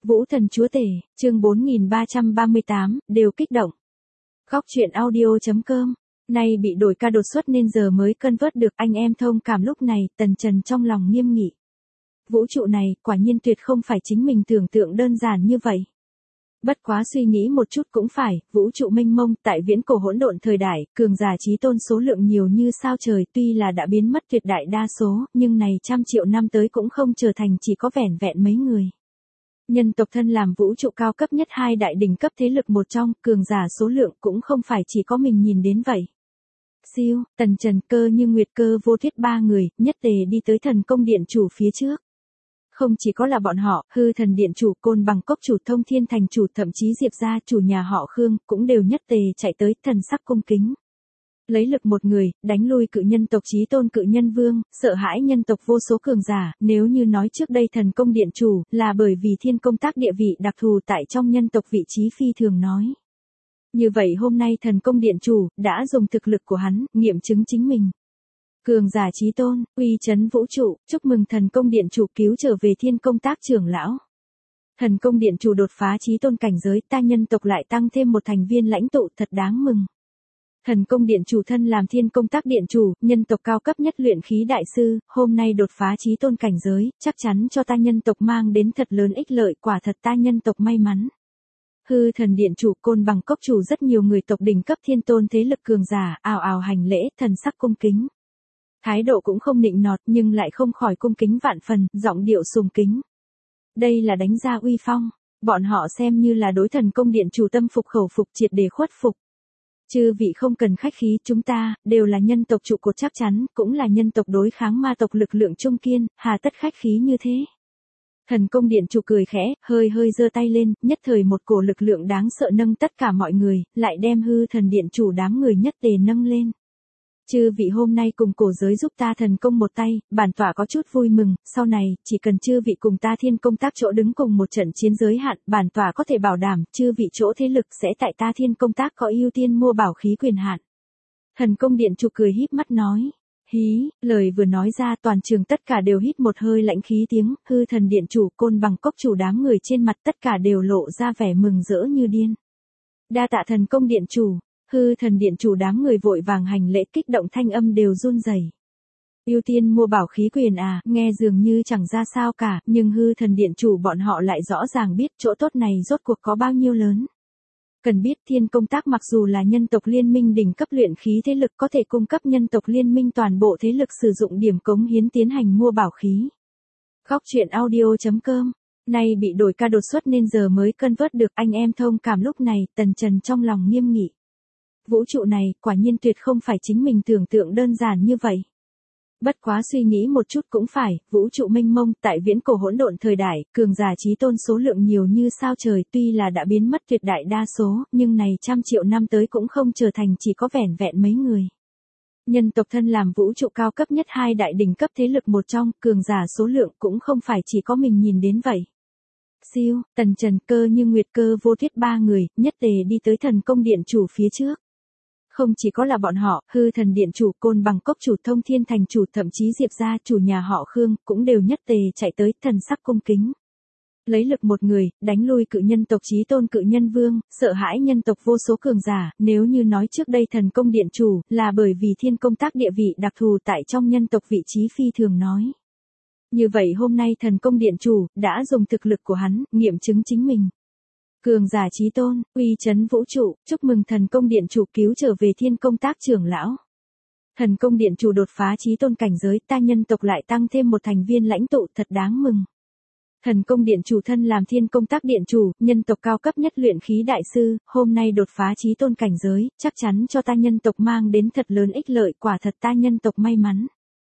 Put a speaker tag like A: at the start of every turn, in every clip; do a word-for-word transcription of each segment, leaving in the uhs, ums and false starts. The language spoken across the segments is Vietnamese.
A: Vũ Thần Chúa Tể, chương bốn nghìn ba trăm ba mươi tám, đều kích động. Góc truyện audio chấm com. Nay bị đổi ca đột xuất nên giờ mới cân vớt được, anh em thông cảm. Lúc này, Tần Trần trong lòng nghiêm nghị. Vũ trụ này, quả nhiên tuyệt không phải chính mình tưởng tượng đơn giản như vậy. Bất quá suy nghĩ một chút cũng phải, vũ trụ mênh mông, tại viễn cổ hỗn độn thời đại, cường giả chí tôn số lượng nhiều như sao trời, tuy là đã biến mất tuyệt đại đa số, nhưng này trăm triệu năm tới cũng không trở thành chỉ có vẻn vẹn mấy người. Nhân tộc thân làm vũ trụ cao cấp nhất hai đại đỉnh cấp thế lực một trong, cường giả số lượng cũng không phải chỉ có mình nhìn đến vậy. Siêu, Tần Trần, Cơ Như Nguyệt, Cơ Vô Thiết ba người, nhất tề đi tới thần công điện chủ phía trước. Không chỉ có là bọn họ, hư thần điện chủ, Côn Bằng Cốc chủ, Thông Thiên Thành chủ, thậm chí Diệp gia chủ nhà họ Khương, cũng đều nhất tề chạy tới, thần sắc cung kính. Lấy lực một người, đánh lui cự nhân tộc chí tôn cự nhân vương, sợ hãi nhân tộc vô số cường giả, nếu như nói trước đây thần công điện chủ, là bởi vì thiên công tác địa vị đặc thù tại trong nhân tộc vị trí phi thường nói. Như vậy hôm nay thần công điện chủ, đã dùng thực lực của hắn, nghiệm chứng chính mình. Cường giả chí tôn, uy chấn vũ trụ, chúc mừng thần công điện chủ cứu trở về thiên công tác trưởng lão. Thần công điện chủ đột phá chí tôn cảnh giới, ta nhân tộc lại tăng thêm một thành viên lãnh tụ, thật đáng mừng. Thần công điện chủ thân làm thiên công tác điện chủ, nhân tộc cao cấp nhất luyện khí đại sư, hôm nay đột phá chí tôn cảnh giới, chắc chắn cho ta nhân tộc mang đến thật lớn ích lợi, quả thật ta nhân tộc may mắn. Hư thần điện chủ, Côn Bằng Cốc chủ, rất nhiều người tộc đỉnh cấp thiên tôn thế lực cường giả, ào ào hành lễ, thần sắc cung kính. Thái độ cũng không nịnh nọt nhưng lại không khỏi cung kính vạn phần, giọng điệu sùng kính. Đây là đánh ra uy phong, bọn họ xem như là đối thần công điện chủ tâm phục khẩu phục, triệt để khuất phục. Chư vị không cần khách khí, chúng ta, đều là nhân tộc trụ cột chắc chắn, cũng là nhân tộc đối kháng ma tộc lực lượng trung kiên, hà tất khách khí như thế. Thần công điện chủ cười khẽ, hơi hơi giơ tay lên, nhất thời một cổ lực lượng đáng sợ nâng tất cả mọi người, lại đem hư thần điện chủ đám người nhất tề nâng lên. Chư vị hôm nay cùng cổ giới giúp ta thần công một tay, bản tọa có chút vui mừng, sau này, chỉ cần chư vị cùng ta thiên công tác chỗ đứng cùng một trận chiến giới hạn, bản tọa có thể bảo đảm, chư vị chỗ thế lực sẽ tại ta thiên công tác có ưu tiên mua bảo khí quyền hạn. Thần công điện chủ cười híp mắt nói. Hí, lời vừa nói ra toàn trường tất cả đều hít một hơi lãnh khí tiếng, hư thần điện chủ, Côn Bằng Cốc chủ đám người trên mặt tất cả đều lộ ra vẻ mừng rỡ như điên. Đa tạ thần công điện chủ. Hư thần điện chủ đám người vội vàng hành lễ, kích động thanh âm đều run rẩy. Ưu tiên mua bảo khí quyền à, nghe dường như chẳng ra sao cả, nhưng hư thần điện chủ bọn họ lại rõ ràng biết chỗ tốt này rốt cuộc có bao nhiêu lớn. Cần biết thiên công tác mặc dù là nhân tộc liên minh đỉnh cấp luyện khí thế lực có thể cung cấp nhân tộc liên minh toàn bộ thế lực sử dụng điểm cống hiến tiến hành mua bảo khí. Góc truyện audio chấm com. Nay bị đổi ca đột xuất nên giờ mới cân vớt được, anh em thông cảm. Lúc này, Tần Trần trong lòng nghiêm nghị. Vũ trụ này, quả nhiên tuyệt không phải chính mình tưởng tượng đơn giản như vậy. Bất quá suy nghĩ một chút cũng phải, vũ trụ mênh mông, tại viễn cổ hỗn độn thời đại, cường giả chí tôn số lượng nhiều như sao trời, tuy là đã biến mất tuyệt đại đa số, nhưng này trăm triệu năm tới cũng không trở thành chỉ có vẻn vẹn mấy người. Nhân tộc thân làm vũ trụ cao cấp nhất hai đại đỉnh cấp thế lực một trong, cường giả số lượng cũng không phải chỉ có mình nhìn đến vậy. Siêu, Tần Trần, Cơ Như Nguyệt, Cơ Vô Thiết ba người, nhất tề đi tới thần công điện chủ phía trước. Không chỉ có là bọn họ, hư thần điện chủ, Côn Bằng Cốc chủ, Thông Thiên Thành chủ, thậm chí Diệp gia chủ nhà họ Khương, cũng đều nhất tề chạy tới, thần sắc cung kính. Lấy lực một người, đánh lui cự nhân tộc chí tôn cự nhân vương, sợ hãi nhân tộc vô số cường giả, nếu như nói trước đây thần công điện chủ, là bởi vì thiên công tác địa vị đặc thù tại trong nhân tộc vị trí phi thường nói. Như vậy hôm nay thần công điện chủ, đã dùng thực lực của hắn, nghiệm chứng chính mình. Cường giả chí tôn, uy chấn vũ trụ, chúc mừng thần công điện chủ cứu trở về thiên công tác trưởng lão. Thần công điện chủ đột phá chí tôn cảnh giới, ta nhân tộc lại tăng thêm một thành viên lãnh tụ, thật đáng mừng. Thần công điện chủ thân làm thiên công tác điện chủ, nhân tộc cao cấp nhất luyện khí đại sư, hôm nay đột phá chí tôn cảnh giới, chắc chắn cho ta nhân tộc mang đến thật lớn ích lợi, quả thật ta nhân tộc may mắn.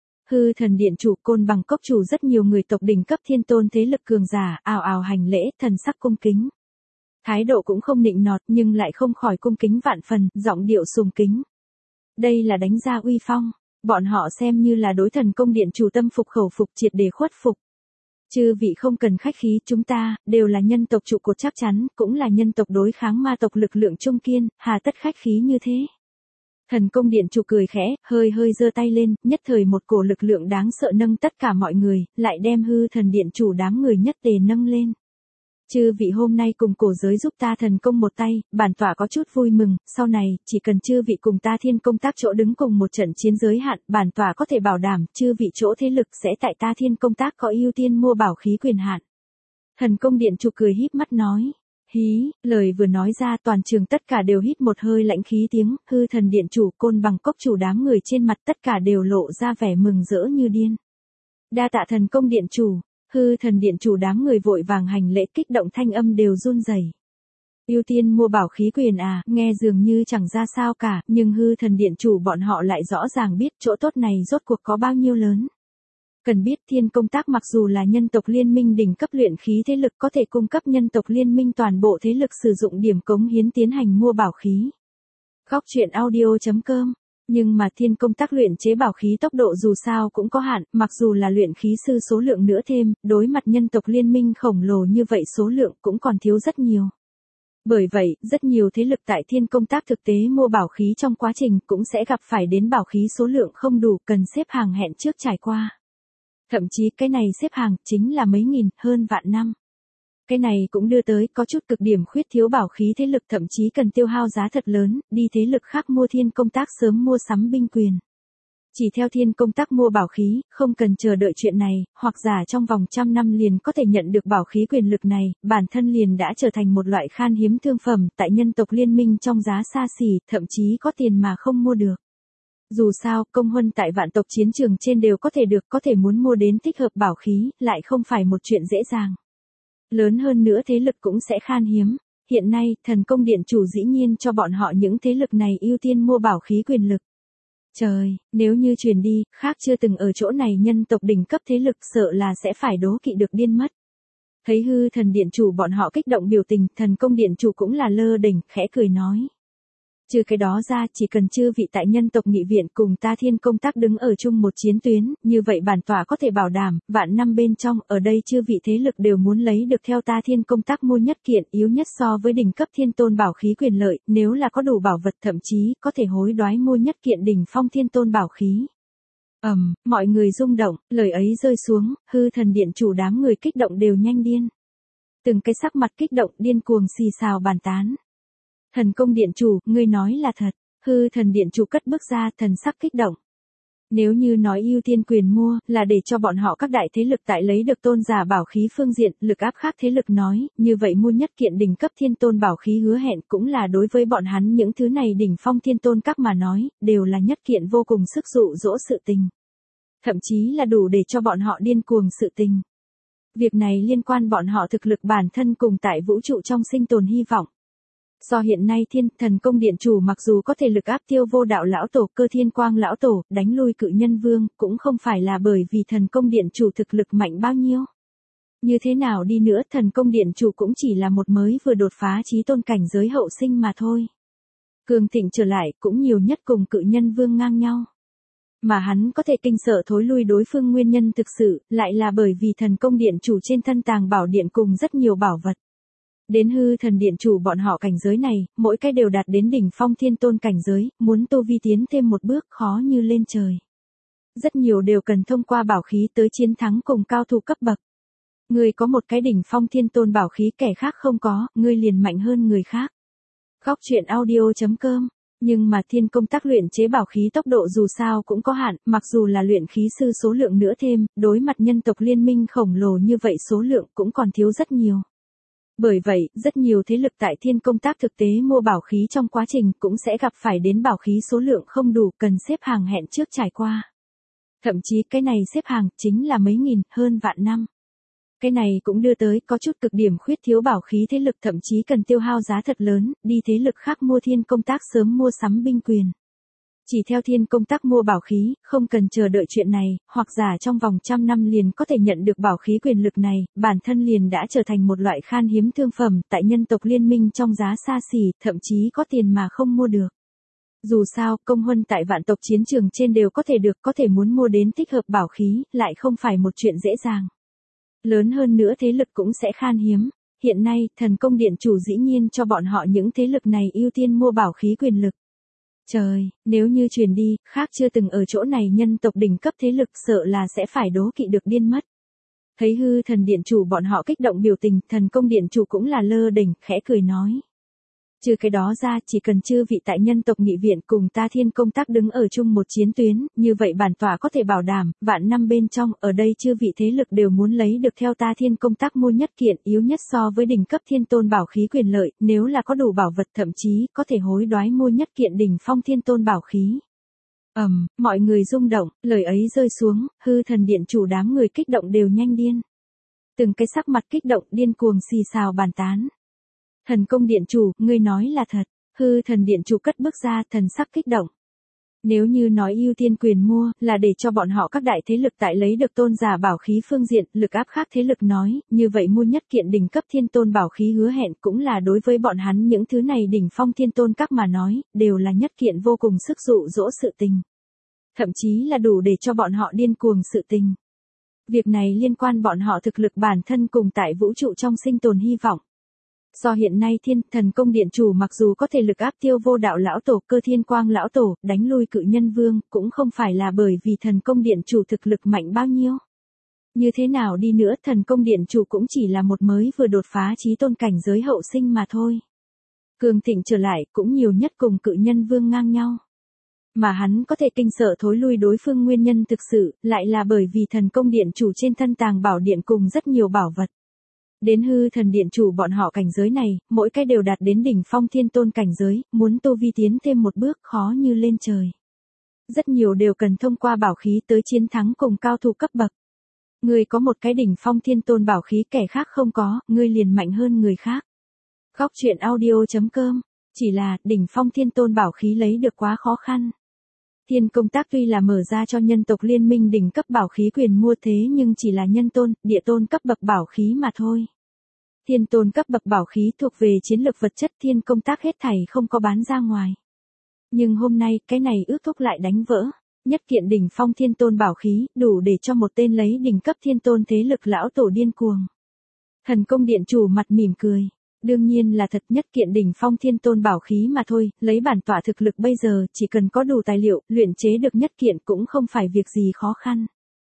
A: Hư thần điện chủ, Côn Bằng Cốc chủ, rất nhiều người tộc đỉnh cấp thiên tôn thế lực cường giả, ào ào hành lễ, thần sắc cung kính. Thái độ cũng không nịnh nọt nhưng lại không khỏi cung kính vạn phần, giọng điệu sùng kính. Đây là đánh ra uy phong, bọn họ xem như là đối thần công điện chủ tâm phục khẩu phục, triệt để khuất phục. Chư vị không cần khách khí, chúng ta, đều là nhân tộc trụ cột chắc chắn, cũng là nhân tộc đối kháng ma tộc lực lượng trung kiên, hà tất khách khí như thế. Thần công điện chủ cười khẽ, hơi hơi giơ tay lên, nhất thời một cổ lực lượng đáng sợ nâng tất cả mọi người, lại đem hư thần điện chủ đám người nhất tề nâng lên. Chư vị hôm nay cùng cổ giới giúp ta thần công một tay, bản tọa có chút vui mừng, sau này, chỉ cần chư vị cùng ta thiên công tác chỗ đứng cùng một trận chiến giới hạn, bản tọa có thể bảo đảm, chư vị chỗ thế lực sẽ tại ta thiên công tác có ưu tiên mua bảo khí quyền hạn. Thần công điện chủ cười híp mắt nói. Hí, lời vừa nói ra toàn trường tất cả đều hít một hơi lãnh khí tiếng, hư thần điện chủ Côn Bằng Cốc chủ đám người trên mặt tất cả đều lộ ra vẻ mừng rỡ như điên. Đa tạ thần công điện chủ, hư thần điện chủ đám người vội vàng hành lễ kích động thanh âm đều run rẩy. Ưu tiên mua bảo khí quyền à, nghe dường như chẳng ra sao cả, nhưng hư thần điện chủ bọn họ lại rõ ràng biết chỗ tốt này rốt cuộc có bao nhiêu lớn. Cần biết thiên công tác mặc dù là nhân tộc liên minh đỉnh cấp luyện khí thế lực có thể cung cấp nhân tộc liên minh toàn bộ thế lực sử dụng điểm cống hiến tiến hành mua bảo khí. Góc truyện audio chấm com. Nhưng mà thiên công tác luyện chế bảo khí tốc độ dù sao cũng có hạn, mặc dù là luyện khí sư số lượng nữa thêm, đối mặt nhân tộc liên minh khổng lồ như vậy số lượng cũng còn thiếu rất nhiều. Bởi vậy, rất nhiều thế lực tại thiên công tác thực tế mua bảo khí trong quá trình cũng sẽ gặp phải đến bảo khí số lượng không đủ cần xếp hàng hẹn trước trải qua. Thậm chí cái này xếp hàng chính là mấy nghìn, hơn vạn năm. Cái này cũng đưa tới có chút cực điểm khuyết thiếu bảo khí thế lực thậm chí cần tiêu hao giá thật lớn, đi thế lực khác mua thiên công tác sớm mua sắm binh quyền. Chỉ theo thiên công tác mua bảo khí, không cần chờ đợi chuyện này, hoặc giả trong vòng trăm năm liền có thể nhận được bảo khí quyền lực này, bản thân liền đã trở thành một loại khan hiếm thương phẩm tại nhân tộc liên minh trong giá xa xỉ, thậm chí có tiền mà không mua được. Dù sao, công huân tại vạn tộc chiến trường trên đều có thể được, có thể muốn mua đến thích hợp bảo khí, lại không phải một chuyện dễ dàng. Lớn hơn nữa thế lực cũng sẽ khan hiếm. Hiện nay, thần công điện chủ dĩ nhiên cho bọn họ những thế lực này ưu tiên mua bảo khí quyền lực. Trời, nếu như truyền đi, khác chưa từng ở chỗ này nhân tộc đỉnh cấp thế lực sợ là sẽ phải đố kỵ được điên mất. Thấy hư thần điện chủ bọn họ kích động biểu tình, thần công điện chủ cũng là lơ đỉnh, khẽ cười nói. Trừ cái đó ra, chỉ cần chư vị tại nhân tộc nghị viện cùng ta thiên công tác đứng ở chung một chiến tuyến, như vậy bản tọa có thể bảo đảm, vạn năm bên trong, ở đây chư vị thế lực đều muốn lấy được theo ta thiên công tác mua nhất kiện yếu nhất so với đỉnh cấp thiên tôn bảo khí quyền lợi, nếu là có đủ bảo vật thậm chí có thể hối đoái mua nhất kiện đỉnh phong thiên tôn bảo khí. Ầm, um, mọi người rung động, lời ấy rơi xuống, hư thần điện chủ đám người kích động đều nhanh điên. Từng cái sắc mặt kích động điên cuồng xì xào bàn tán. Thần công điện chủ, ngươi nói là thật, hư thần điện chủ cất bước ra thần sắc kích động. Nếu như nói ưu tiên quyền mua, là để cho bọn họ các đại thế lực tại lấy được tôn giả bảo khí phương diện, lực áp khác thế lực nói, như vậy mua nhất kiện đỉnh cấp thiên tôn bảo khí hứa hẹn cũng là đối với bọn hắn những thứ này đỉnh phong thiên tôn các mà nói, đều là nhất kiện vô cùng sức dụ dỗ sự tình. Thậm chí là đủ để cho bọn họ điên cuồng sự tình. Việc này liên quan bọn họ thực lực bản thân cùng tại vũ trụ trong sinh tồn hy vọng. Do hiện nay thiên thần công điện chủ mặc dù có thể lực áp tiêu vô đạo lão tổ cơ thiên quang lão tổ, đánh lui cự nhân vương, cũng không phải là bởi vì thần công điện chủ thực lực mạnh bao nhiêu. Như thế nào đi nữa thần công điện chủ cũng chỉ là một mới vừa đột phá chí tôn cảnh giới hậu sinh mà thôi. Cường thịnh trở lại cũng nhiều nhất cùng cự nhân vương ngang nhau. Mà hắn có thể kinh sợ thối lui đối phương nguyên nhân thực sự, lại là bởi vì thần công điện chủ trên thân tàng bảo điện cùng rất nhiều bảo vật. Đến hư thần điện chủ bọn họ cảnh giới này, mỗi cái đều đạt đến đỉnh phong thiên tôn cảnh giới, muốn tu vi tiến thêm một bước khó như lên trời. Rất nhiều đều cần thông qua bảo khí tới chiến thắng cùng cao thủ cấp bậc. Ngươi có một cái đỉnh phong thiên tôn bảo khí kẻ khác không có, ngươi liền mạnh hơn người khác. Góc truyện audio chấm com. Nhưng mà thiên công tác luyện chế bảo khí tốc độ dù sao cũng có hạn, mặc dù là luyện khí sư số lượng nữa thêm, đối mặt nhân tộc liên minh khổng lồ như vậy số lượng cũng còn thiếu rất nhiều. Bởi vậy, rất nhiều thế lực tại thiên công tác thực tế mua bảo khí trong quá trình cũng sẽ gặp phải đến bảo khí số lượng không đủ cần xếp hàng hẹn trước trải qua. Thậm chí cái này xếp hàng chính là mấy nghìn, hơn vạn năm. Cái này cũng đưa tới có chút cực điểm khuyết thiếu bảo khí thế lực thậm chí cần tiêu hao giá thật lớn, đi thế lực khác mua thiên công tác sớm mua sắm binh quyền. Chỉ theo thiên công tác mua bảo khí, không cần chờ đợi chuyện này, hoặc giả trong vòng trăm năm liền có thể nhận được bảo khí quyền lực này, bản thân liền đã trở thành một loại khan hiếm thương phẩm tại nhân tộc liên minh trong giá xa xỉ, thậm chí có tiền mà không mua được. Dù sao, công huân tại vạn tộc chiến trường trên đều có thể được, có thể muốn mua đến thích hợp bảo khí, lại không phải một chuyện dễ dàng. Lớn hơn nữa thế lực cũng sẽ khan hiếm. Hiện nay, thần công điện chủ dĩ nhiên cho bọn họ những thế lực này ưu tiên mua bảo khí quyền lực. Trời, nếu như truyền đi, khác chưa từng ở chỗ này nhân tộc đỉnh cấp thế lực sợ là sẽ phải đố kỵ được điên mất. Thấy hư thần điện chủ bọn họ kích động biểu tình, thần công điện chủ cũng là lơ đỉnh, khẽ cười nói. Trừ cái đó ra, chỉ cần chư vị tại nhân tộc nghị viện cùng ta thiên công tác đứng ở chung một chiến tuyến, như vậy bản tọa có thể bảo đảm, vạn năm bên trong, ở đây chư vị thế lực đều muốn lấy được theo ta thiên công tác mua nhất kiện yếu nhất so với đỉnh cấp thiên tôn bảo khí quyền lợi, nếu là có đủ bảo vật thậm chí có thể hối đoái mua nhất kiện đỉnh phong thiên tôn bảo khí. Ầm, um, mọi người rung động, lời ấy rơi xuống, hư thần điện chủ đám người kích động đều nhanh điên. Từng cái sắc mặt kích động điên cuồng xì xào bàn tán. Thần công điện chủ, ngươi nói là thật, hư thần điện chủ cất bước ra, thần sắc kích động. Nếu như nói ưu tiên quyền mua, là để cho bọn họ các đại thế lực tại lấy được tôn giả bảo khí phương diện, lực áp khác thế lực nói, như vậy mua nhất kiện đỉnh cấp thiên tôn bảo khí hứa hẹn cũng là đối với bọn hắn những thứ này đỉnh phong thiên tôn các mà nói, đều là nhất kiện vô cùng sức dụ dỗ sự tình. Thậm chí là đủ để cho bọn họ điên cuồng sự tình. Việc này liên quan bọn họ thực lực bản thân cùng tại vũ trụ trong sinh tồn hy vọng. Do hiện nay thiên thần công điện chủ mặc dù có thể lực áp tiêu vô đạo lão tổ cơ thiên quang lão tổ, đánh lui cự nhân vương, cũng không phải là bởi vì thần công điện chủ thực lực mạnh bao nhiêu. Như thế nào đi nữa thần công điện chủ cũng chỉ là một mới vừa đột phá chí tôn cảnh giới hậu sinh mà thôi. Cường thịnh trở lại cũng nhiều nhất cùng cự nhân vương ngang nhau. Mà hắn có thể kinh sợ thối lui đối phương nguyên nhân thực sự, lại là bởi vì thần công điện chủ trên thân tàng bảo điện cùng rất nhiều bảo vật. Đến hư thần điện chủ bọn họ cảnh giới này, mỗi cái đều đạt đến đỉnh phong thiên tôn cảnh giới, muốn tu vi tiến thêm một bước khó như lên trời. Rất nhiều đều cần thông qua bảo khí tới chiến thắng cùng cao thủ cấp bậc. Người có một cái đỉnh phong thiên tôn bảo khí kẻ khác không có, ngươi liền mạnh hơn người khác. Góc truyện audio chấm com, chỉ là đỉnh phong thiên tôn bảo khí lấy được quá khó khăn. Thiên công tác tuy là mở ra cho nhân tộc liên minh đỉnh cấp bảo khí quyền mua thế nhưng chỉ là nhân tôn, địa tôn cấp bậc bảo khí mà thôi. Thiên tôn cấp bậc bảo khí thuộc về chiến lược vật chất thiên công tác hết thảy không có bán ra ngoài. Nhưng hôm nay cái này ước thúc lại đánh vỡ. Nhất kiện đỉnh phong thiên tôn bảo khí đủ để cho một tên lấy đỉnh cấp thiên tôn thế lực lão tổ điên cuồng. Thần công điện chủ mặt mỉm cười. Đương nhiên là thật nhất kiện đỉnh phong thiên tôn bảo khí mà thôi, lấy bản tọa thực lực bây giờ chỉ cần có đủ tài liệu, luyện chế được nhất kiện cũng không phải việc gì khó khăn.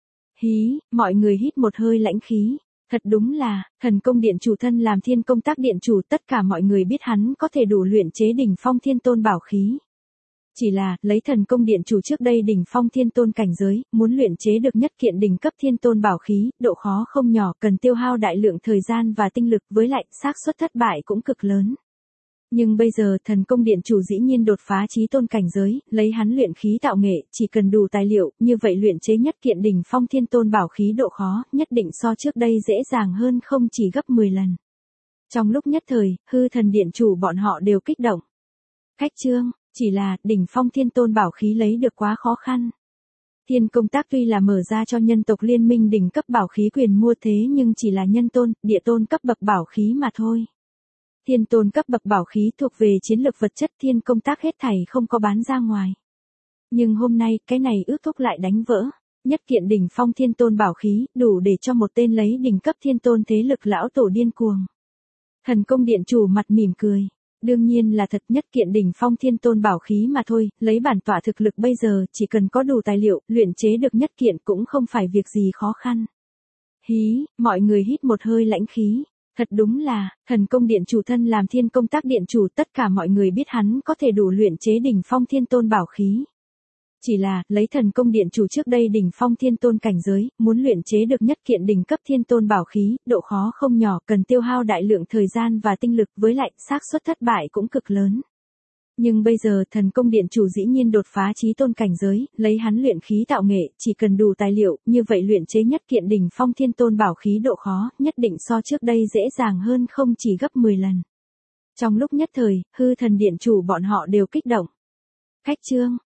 A: Hí, mọi người hít một hơi lãnh khí. Thật đúng là, thần công điện chủ thân làm thiên công tác điện chủ tất cả mọi người biết hắn có thể đủ luyện chế đỉnh phong thiên tôn bảo khí. Chỉ là, lấy thần công điện chủ trước đây đỉnh phong thiên tôn cảnh giới, muốn luyện chế được nhất kiện đỉnh cấp thiên tôn bảo khí, độ khó không nhỏ, cần tiêu hao đại lượng thời gian và tinh lực, với lại, xác suất thất bại cũng cực lớn. Nhưng bây giờ thần công điện chủ dĩ nhiên đột phá chí tôn cảnh giới, lấy hắn luyện khí tạo nghệ, chỉ cần đủ tài liệu, như vậy luyện chế nhất kiện đỉnh phong thiên tôn bảo khí độ khó, nhất định so trước đây dễ dàng hơn không chỉ gấp mười lần. Trong lúc nhất thời, hư thần điện chủ bọn họ đều kích động. Cách chương, chỉ là, đỉnh phong thiên tôn bảo khí lấy được quá khó khăn. Thiên công tác tuy là mở ra cho nhân tộc liên minh đỉnh cấp bảo khí quyền mua thế nhưng chỉ là nhân tôn, địa tôn cấp bậc bảo khí mà thôi. Thiên tôn cấp bậc bảo khí thuộc về chiến lược vật chất thiên công tác hết thảy không có bán ra ngoài. Nhưng hôm nay, cái này ước thúc lại đánh vỡ. Nhất kiện đỉnh phong thiên tôn bảo khí, đủ để cho một tên lấy đỉnh cấp thiên tôn thế lực lão tổ điên cuồng. Thần công điện chủ mặt mỉm cười. Đương nhiên là thật nhất kiện đỉnh phong thiên tôn bảo khí mà thôi, lấy bản tọa thực lực bây giờ, chỉ cần có đủ tài liệu, luyện chế được nhất kiện cũng không phải việc gì khó khăn. Hí, mọi người hít một hơi lãnh khí. Thật đúng là, thần công điện chủ thân làm thiên công tác điện chủ tất cả mọi người biết hắn có thể đủ luyện chế đỉnh phong thiên tôn bảo khí. Chỉ là, lấy thần công điện chủ trước đây đỉnh phong thiên tôn cảnh giới, muốn luyện chế được nhất kiện đỉnh cấp thiên tôn bảo khí, độ khó không nhỏ, cần tiêu hao đại lượng thời gian và tinh lực, với lại, xác suất thất bại cũng cực lớn. Nhưng bây giờ thần công điện chủ dĩ nhiên đột phá chí tôn cảnh giới, lấy hắn luyện khí tạo nghệ, chỉ cần đủ tài liệu, như vậy luyện chế nhất kiện đỉnh phong thiên tôn bảo khí độ khó, nhất định so trước đây dễ dàng hơn không chỉ gấp mười lần. Trong lúc nhất thời, hư thần điện chủ bọn họ đều kích động. Cách chương,